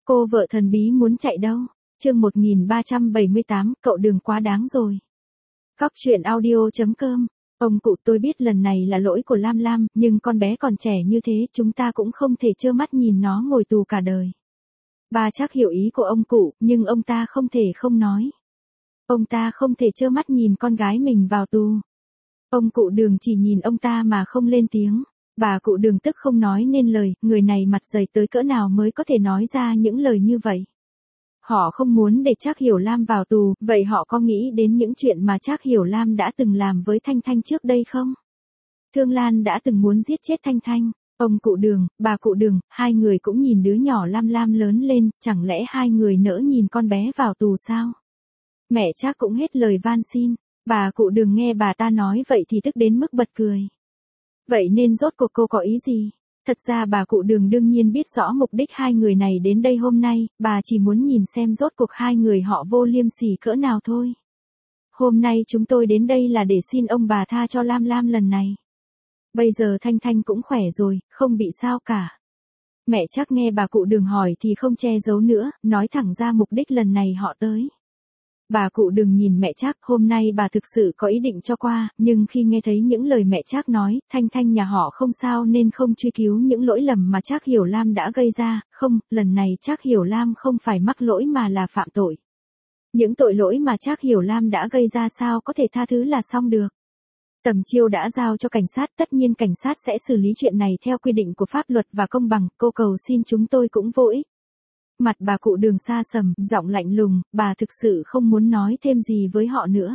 Cô vợ thần bí muốn chạy đâu? Chương 1378, cậu Đường quá đáng rồi. Cóc truyện audio.com. Ông cụ, tôi biết lần này là lỗi của Lam Lam, nhưng con bé còn trẻ như thế, chúng ta cũng không thể trơ mắt nhìn nó ngồi tù cả đời. Bà chắc hiểu ý của ông cụ, nhưng ông ta không thể không nói. Ông ta không thể trơ mắt nhìn con gái mình vào tù. Ông cụ Đường chỉ nhìn ông ta mà không lên tiếng. Bà cụ Đường tức không nói nên lời, người này mặt dày tới cỡ nào mới có thể nói ra những lời như vậy. Họ không muốn để Trác Hiểu Lam vào tù, vậy họ có nghĩ đến những chuyện mà Trác Hiểu Lam đã từng làm với Thanh Thanh trước đây không? Thương Lan đã từng muốn giết chết Thanh Thanh. Ông cụ Đường, bà cụ Đường, hai người cũng nhìn đứa nhỏ Lam Lam lớn lên, chẳng lẽ hai người nỡ nhìn con bé vào tù sao? Mẹ Trác cũng hết lời van xin. Bà cụ Đường nghe bà ta nói vậy thì tức đến mức bật cười. Vậy nên rốt cuộc cô có ý gì? Thật ra bà cụ Đường đương nhiên biết rõ mục đích hai người này đến đây hôm nay, bà chỉ muốn nhìn xem rốt cuộc hai người họ vô liêm sỉ cỡ nào thôi. Hôm nay chúng tôi đến đây là để xin ông bà tha cho Lam Lam lần này. Bây giờ Thanh Thanh cũng khỏe rồi, không bị sao cả. Mẹ Trác nghe bà cụ Đường hỏi thì không che giấu nữa, nói thẳng ra mục đích lần này họ tới. Bà cụ Đường nhìn mẹ Trác, hôm nay bà thực sự có ý định cho qua, nhưng khi nghe thấy những lời mẹ Trác nói, Thanh Thanh nhà họ không sao nên không truy cứu những lỗi lầm mà Trác Hiểu Lam đã gây ra, không, lần này Trác Hiểu Lam không phải mắc lỗi mà là phạm tội. Những tội lỗi mà Trác Hiểu Lam đã gây ra sao có thể tha thứ là xong được. Tầm Chiêu đã giao cho cảnh sát, tất nhiên cảnh sát sẽ xử lý chuyện này theo quy định của pháp luật và công bằng, cô cầu xin chúng tôi cũng vô ích. Mặt bà cụ Đường xa sầm, giọng lạnh lùng, bà thực sự không muốn nói thêm gì với họ nữa.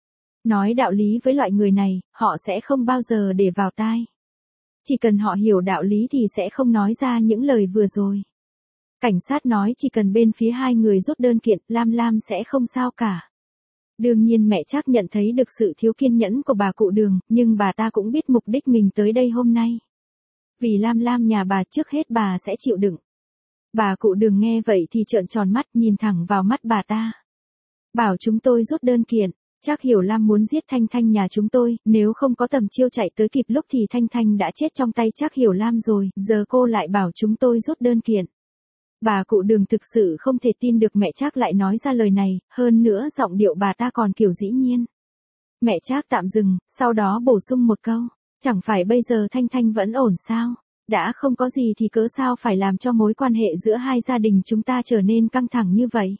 Nói đạo lý với loại người này, họ sẽ không bao giờ để vào tai. Chỉ cần họ hiểu đạo lý thì sẽ không nói ra những lời vừa rồi. Cảnh sát nói chỉ cần bên phía hai người rút đơn kiện, Lam Lam sẽ không sao cả. Đương nhiên mẹ Trác nhận thấy được sự thiếu kiên nhẫn của bà cụ Đường, nhưng bà ta cũng biết mục đích mình tới đây hôm nay. Vì Lam Lam nhà bà, trước hết bà sẽ chịu đựng. Bà cụ Đường nghe vậy thì trợn tròn mắt, nhìn thẳng vào mắt bà ta. Bảo chúng tôi rút đơn kiện, Trác Hiểu Lam muốn giết Thanh Thanh nhà chúng tôi, nếu không có Tầm Chiêu chạy tới kịp lúc thì Thanh Thanh đã chết trong tay Trác Hiểu Lam rồi, giờ cô lại bảo chúng tôi rút đơn kiện. Bà cụ Đường thực sự không thể tin được mẹ Trác lại nói ra lời này, hơn nữa giọng điệu bà ta còn kiểu dĩ nhiên. Mẹ Trác tạm dừng, sau đó bổ sung một câu, chẳng phải bây giờ Thanh Thanh vẫn ổn sao? Đã không có gì thì cớ sao phải làm cho mối quan hệ giữa hai gia đình chúng ta trở nên căng thẳng như vậy?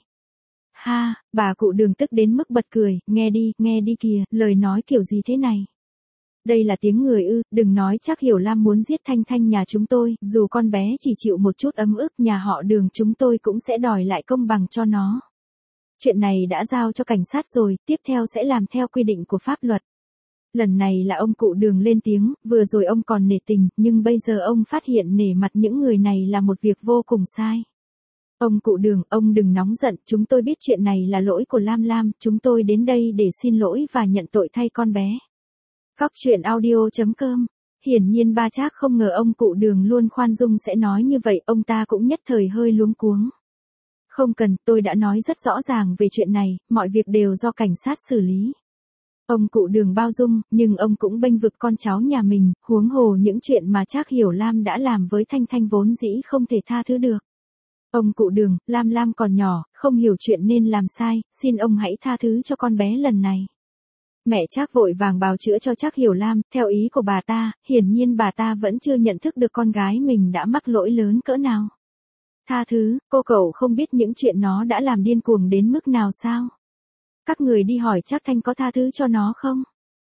Ha, bà cụ Đường tức đến mức bật cười, nghe đi kìa, lời nói kiểu gì thế này? Đây là tiếng người ư, đừng nói Trác Hiểu Lam muốn giết Thanh Thanh nhà chúng tôi, dù con bé chỉ chịu một chút ấm ức, nhà họ Đường chúng tôi cũng sẽ đòi lại công bằng cho nó. Chuyện này đã giao cho cảnh sát rồi, tiếp theo sẽ làm theo quy định của pháp luật. Lần này là ông cụ Đường lên tiếng, vừa rồi ông còn nể tình, nhưng bây giờ ông phát hiện nể mặt những người này là một việc vô cùng sai. Ông cụ Đường, ông đừng nóng giận, chúng tôi biết chuyện này là lỗi của Lam Lam, chúng tôi đến đây để xin lỗi và nhận tội thay con bé. Cóc truyện audio.com. Hiển nhiên ba Trác không ngờ ông cụ Đường luôn khoan dung sẽ nói như vậy, ông ta cũng nhất thời hơi luống cuống. Không cần, tôi đã nói rất rõ ràng về chuyện này, mọi việc đều do cảnh sát xử lý. Ông cụ Đường bao dung, nhưng ông cũng bênh vực con cháu nhà mình, huống hồ những chuyện mà Trác Hiểu Lam đã làm với Thanh Thanh vốn dĩ không thể tha thứ được. Ông cụ Đường, Lam Lam còn nhỏ, không hiểu chuyện nên làm sai, xin ông hãy tha thứ cho con bé lần này. Mẹ Trác vội vàng bào chữa cho Trác Hiểu Lam, theo ý của bà ta, hiển nhiên bà ta vẫn chưa nhận thức được con gái mình đã mắc lỗi lớn cỡ nào. Tha thứ, cô cậu không biết những chuyện nó đã làm điên cuồng đến mức nào sao? Các người đi hỏi Trác Thanh có tha thứ cho nó không?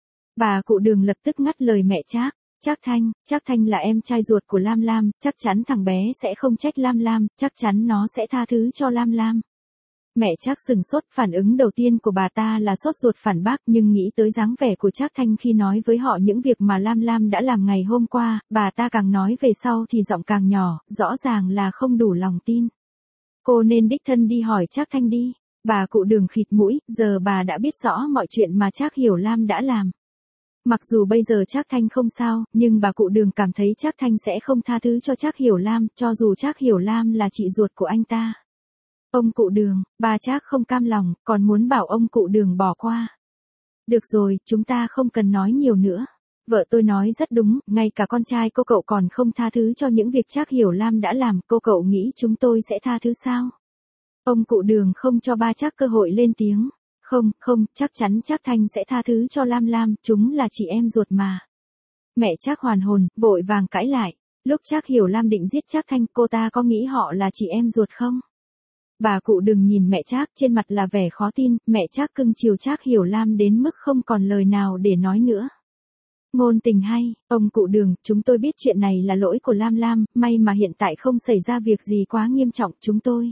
Bà cụ Đường lập tức ngắt lời mẹ Trác. Trác Thanh là em trai ruột của Lam Lam, chắc chắn thằng bé sẽ không trách Lam Lam, chắc chắn nó sẽ tha thứ cho Lam Lam. Mẹ Trác sừng sốt, phản ứng đầu tiên của bà ta là sốt ruột phản bác, nhưng nghĩ tới dáng vẻ của Trác Thanh khi nói với họ những việc mà Lam Lam đã làm ngày hôm qua, bà ta càng nói về sau thì giọng càng nhỏ, rõ ràng là không đủ lòng tin. Cô nên đích thân đi hỏi Trác Thanh đi. Bà cụ Đường khịt mũi, giờ bà đã biết rõ mọi chuyện mà Trác Hiểu Lam đã làm. Mặc dù bây giờ Trác Thanh không sao, nhưng bà cụ Đường cảm thấy Trác Thanh sẽ không tha thứ cho Trác Hiểu Lam, cho dù Trác Hiểu Lam là chị ruột của anh ta. Ông cụ Đường, bà Trác không cam lòng, còn muốn bảo ông cụ Đường bỏ qua. Được rồi, chúng ta không cần nói nhiều nữa. Vợ tôi nói rất đúng, ngay cả con trai cô cậu còn không tha thứ cho những việc Trác Hiểu Lam đã làm, cô cậu nghĩ chúng tôi sẽ tha thứ sao? Ông cụ Đường không cho ba Trác cơ hội lên tiếng. Không, không, chắc chắn Trác Thanh sẽ tha thứ cho Lam Lam, chúng là chị em ruột mà. Mẹ Trác hoàn hồn, vội vàng cãi lại. Lúc Trác Hiểu Lam định giết Trác Thanh, cô ta có nghĩ họ là chị em ruột không? Bà cụ Đường nhìn mẹ Trác, trên mặt là vẻ khó tin, mẹ Trác cưng chiều Trác Hiểu Lam đến mức không còn lời nào để nói nữa. Ngôn tình hay, ông cụ Đường, chúng tôi biết chuyện này là lỗi của Lam Lam, may mà hiện tại không xảy ra việc gì quá nghiêm trọng chúng tôi.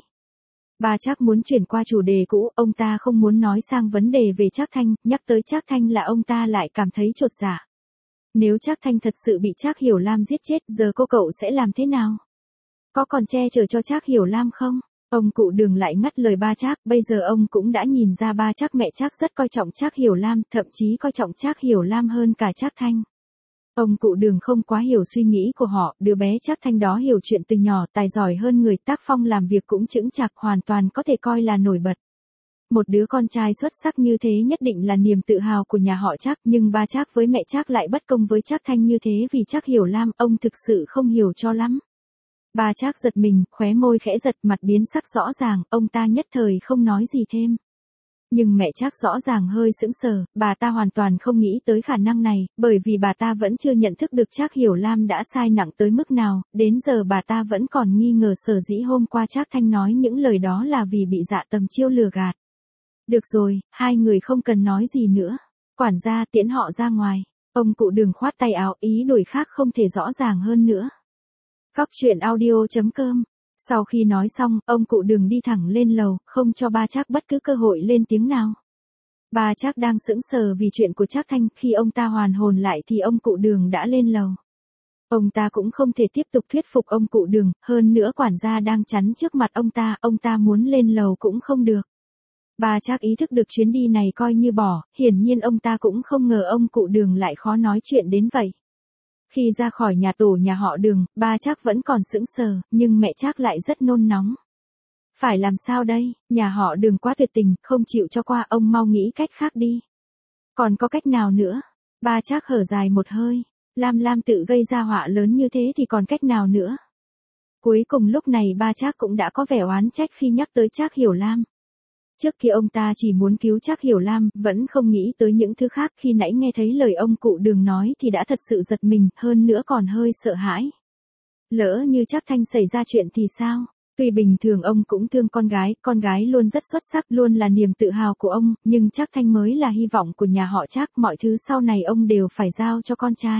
Bà Trác muốn chuyển qua chủ đề cũ, ông ta không muốn nói sang vấn đề về Trác Thanh, nhắc tới Trác Thanh là ông ta lại cảm thấy chột dạ. Nếu Trác Thanh thật sự bị Trác Hiểu Lam giết chết, giờ cô cậu sẽ làm thế nào? Có còn che chở cho Trác Hiểu Lam không? Ông cụ Đường lại ngắt lời ba Trác, bây giờ ông cũng đã nhìn ra ba Trác mẹ Trác rất coi trọng Trác Hiểu Lam, thậm chí coi trọng Trác Hiểu Lam hơn cả Trác Thanh. Ông cụ Đường không quá hiểu suy nghĩ của họ, đứa bé Trác Thanh đó hiểu chuyện từ nhỏ, tài giỏi hơn người, tác phong làm việc cũng chững chạc, hoàn toàn có thể coi là nổi bật. Một đứa con trai xuất sắc như thế nhất định là niềm tự hào của nhà họ Trác, nhưng ba Trác với mẹ Trác lại bất công với Trác Thanh như thế vì Trác Hiểu Lam, ông thực sự không hiểu cho lắm. Ba Trác giật mình, khóe môi khẽ giật, mặt biến sắc rõ ràng, ông ta nhất thời không nói gì thêm. Nhưng mẹ Trác rõ ràng hơi sững sờ, bà ta hoàn toàn không nghĩ tới khả năng này, bởi vì bà ta vẫn chưa nhận thức được Trác Hiểu Lam đã sai nặng tới mức nào, đến giờ bà ta vẫn còn nghi ngờ sở dĩ hôm qua Trác Thanh nói những lời đó là vì bị Dạ Tầm Chiêu lừa gạt. Được rồi, hai người không cần nói gì nữa. Quản gia tiễn họ ra ngoài. Ông cụ Đường khoát tay áo, ý đổi khác không thể rõ ràng hơn nữa. Góc truyện audio.com. Sau khi nói xong, ông cụ Đường đi thẳng lên lầu, không cho ba Trác bất cứ cơ hội lên tiếng nào. Ba Trác đang sững sờ vì chuyện của Trác Thanh, khi ông ta hoàn hồn lại thì ông cụ Đường đã lên lầu. Ông ta cũng không thể tiếp tục thuyết phục ông cụ Đường, hơn nữa quản gia đang chắn trước mặt ông ta muốn lên lầu cũng không được. Ba Trác ý thức được chuyến đi này coi như bỏ, hiển nhiên ông ta cũng không ngờ ông cụ Đường lại khó nói chuyện đến vậy. Khi ra khỏi nhà tổ nhà họ Đường, ba Trác vẫn còn sững sờ, nhưng mẹ Trác lại rất nôn nóng. Phải làm sao đây, nhà họ Đường quá tuyệt tình, không chịu cho qua, ông mau nghĩ cách khác đi. Còn có cách nào nữa? Ba Trác thở dài một hơi, Lam Lam tự gây ra họa lớn như thế thì còn cách nào nữa? Cuối cùng lúc này ba Trác cũng đã có vẻ oán trách khi nhắc tới Trác Hiểu Lam. Trước kia ông ta chỉ muốn cứu Trác Hiểu Lam, vẫn không nghĩ tới những thứ khác, khi nãy nghe thấy lời ông cụ Đường nói thì đã thật sự giật mình, hơn nữa còn hơi sợ hãi. Lỡ như Trác Thanh xảy ra chuyện thì sao? Tuy bình thường ông cũng thương con gái luôn rất xuất sắc, luôn là niềm tự hào của ông, nhưng Trác Thanh mới là hy vọng của nhà họ Trác, mọi thứ sau này ông đều phải giao cho con trai.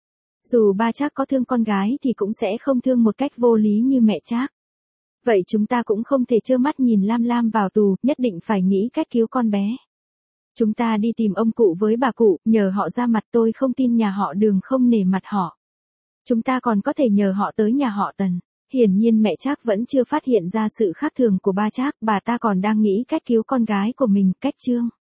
Dù ba Trác có thương con gái thì cũng sẽ không thương một cách vô lý như mẹ Trác. Vậy chúng ta cũng không thể trơ mắt nhìn Lam Lam vào tù, nhất định phải nghĩ cách cứu con bé. Chúng ta đi tìm ông cụ với bà cụ, nhờ họ ra mặt, tôi không tin nhà họ Đường không nể mặt họ. Chúng ta còn có thể nhờ họ tới nhà họ Tần. Hiển nhiên mẹ Trác vẫn chưa phát hiện ra sự khác thường của ba Trác, bà ta còn đang nghĩ cách cứu con gái của mình, cách Trương.